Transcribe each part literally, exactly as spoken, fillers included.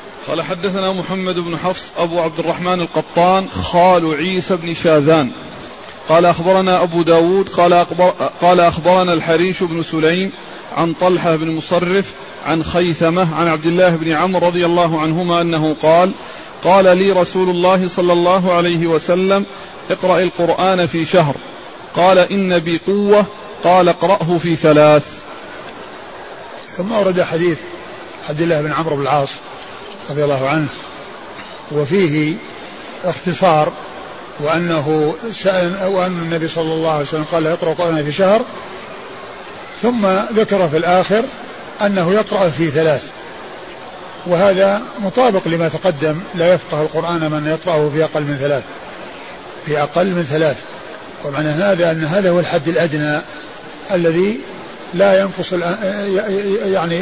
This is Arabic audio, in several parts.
قال حدثنا محمد بن حفص أبو عبد الرحمن القطان خال عيسى بن شاذان قال أخبرنا أبو داود قال, أخبر قال أخبرنا الحريش بن سليم عن طلحة بن مصرف عن خيثمة عن عبد الله بن عمرو رضي الله عنهما أنه قال قال لي رسول الله صلى الله عليه وسلم اقرأ القرآن في شهر قال إن بي قوة قال اقرأه في ثلاث. ثم أورد حديث عبد الله بن عمرو بن العاص رضي الله عنه وفيه اختصار وأنه سأل وأن النبي صلى الله عليه وسلم قال يقرأ القرآن في شهر ثم ذكر في الآخر أنه يقرأ في ثلاث وهذا مطابق لما تقدم لا يفقه القرآن من يقرأه في أقل من ثلاث في أقل من ثلاث ومعنى هذا أن هذا هو الحد الأدنى الذي لا ينقص يعني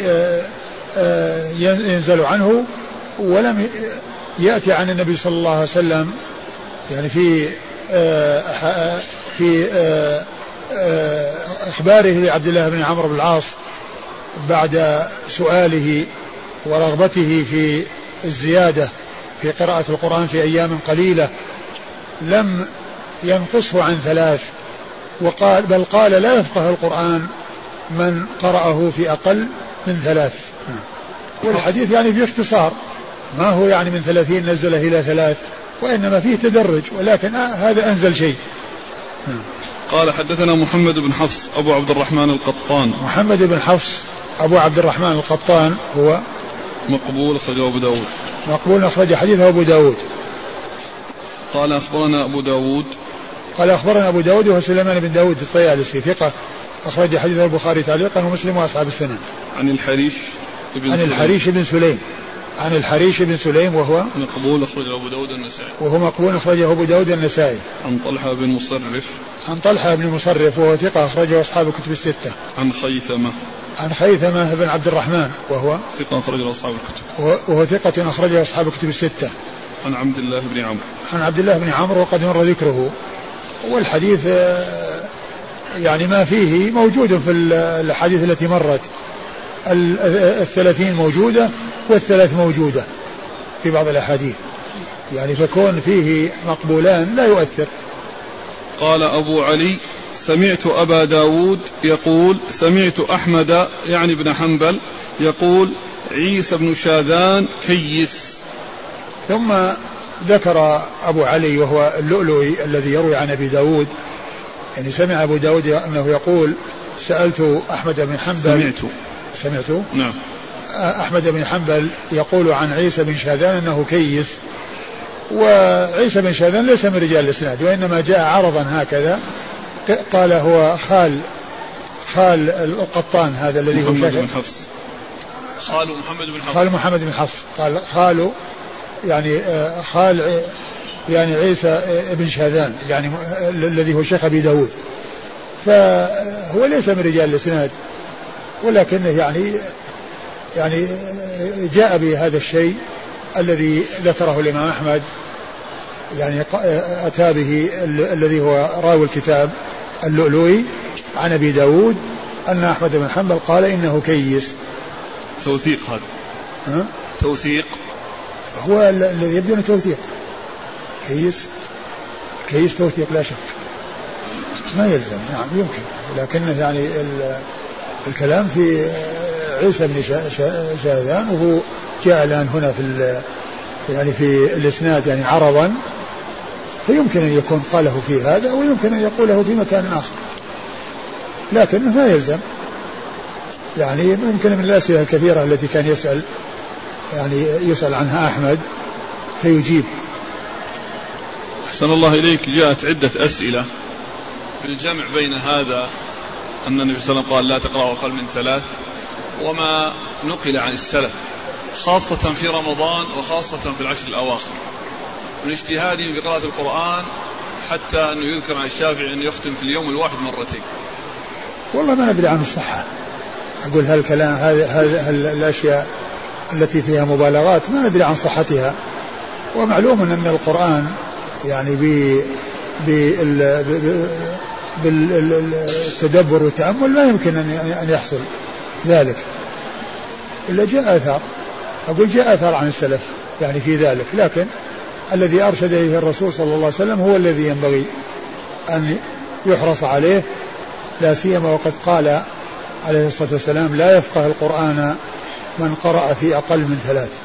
ينزل عنه ولم يأتي عن النبي صلى الله عليه وسلم يعني في في إخباره لعبد الله بن عمرو بن العاص بعد سؤاله ورغبته في الزيادة في قراءة القرآن في أيام قليلة لم ينقصه عن ثلاث وقال بل قال لا يفقه القرآن من قرأه في أقل من ثلاث. والحديث يعني في اختصار ما هو يعني من ثلاثين نزله إلى ثلاث وإنما فيه تدرج ولكن هذا أنزل شيء. قال حدثنا محمد بن حفص أبو عبد الرحمن القطان. محمد بن حفص أبو عبد الرحمن القطان هو مقبول أخرجه أبو داود. مقبول أخرج حديثه أبو داود. قال أخبرنا أبو داود قال أخبرنا أبو داود وهو سليمان بن داود الطيالسي ثقة أخرج حديثه البخاري تعليقا ومسلم وأصحاب السنن. عن الحريش بن عن الحريش بن سليم عن الحريش بن سليم وهو مقبول أخرجه أبو داود النسائي. وهو مقبول أخرجه أبو داود النسائي. عن طلحة بن مصرف عن طلحة بن مصرف وهو ثقة أخرجه أصحاب الكتب الستة. عن خيثمة عن خيثمة بن عبد الرحمن وهو ثقة أخرجه أصحاب الكتب وهو ثقة أخرجه أصحاب الكتب الستة. عن عبد الله بن عمرو عن عبد الله بن عمرو وقد مر ذكره والحديث يعني ما فيه موجود في الحديث التي مرت الثلاثين موجودة والثلاث موجودة في بعض الأحاديث يعني فكون فيه مقبولان لا يؤثر. قال أبو علي سمعت أبا داود يقول سمعت أحمد يعني بن حنبل يقول عيسى بن شاذان كيس. ثم ذكر أبو علي وهو اللؤلؤي الذي يروي عن أبي داود يعني سمع أبو داود أنه يقول سألت أحمد بن حنبل سمعت سمعت نعم أحمد بن حنبل يقول عن عيسى بن شاذان أنه كيس وعيسى بن شاذان ليس من رجال الإسناد وإنما جاء عرضا هكذا قال هو خال خال القطان هذا الذي هو محمد بن حفص خال محمد بن حفص خال محمد بن حفص قال خال يعني خال يعني عيسى بن شاذان يعني الذي هو شيخ أبي داود فهو ليس من رجال الإسناد ولكنه يعني يعني جاء بهذا الشيء الذي ذكره الإمام أحمد يعني أتى به الذي هو راوي الكتاب اللؤلؤي عن أبي داود أن أحمد بن حنبل قال إنه كيس. توثيق هذا ها؟ توثيق هو الذي يبدو أنه توثيق كيس كيس توثيق لا شك ما يلزم نعم يمكن لكنه يعني الكلام في عيسى بن شاذان وهو جاء الآن هنا في يعني في الإسناد يعني عرضا فيمكن أن يكون قاله في هذا ويمكن أن يقوله في مكان آخر لكنه ما يلزم يعني ممكن من الأسئلة الكثيرة التي كان يسأل يعني يسأل عنها أحمد فيجيب. أحسن الله إليك. جاءت عدة أسئلة في الجمع بين هذا أن النبي صلى الله عليه وسلم قال لا تقرأ أقل من ثلاث وما نقل عن السلف خاصة في رمضان وخاصة في العشر الأواخر من اجتهادهم بقراءة القرآن حتى أنه يذكر عن الشافعي أنه يختم في اليوم الواحد مرتين. والله ما ندري عن الصحة أقول هالكلام هذه الأشياء التي فيها مبالغات ما ندري عن صحتها ومعلوم أن القرآن يعني بالتدبر والتأمل ما يمكن أن يحصل ذلك إلا جاء آثار أقول جاء أثر عن السلف يعني في ذلك، لكن الذي أرشد إليه الرسول صلى الله عليه وسلم هو الذي ينبغي أن يحرص عليه، لا سيما وقد قال عليه الصلاة والسلام لا يفقه القرآن من قرأ في أقل من ثلاث.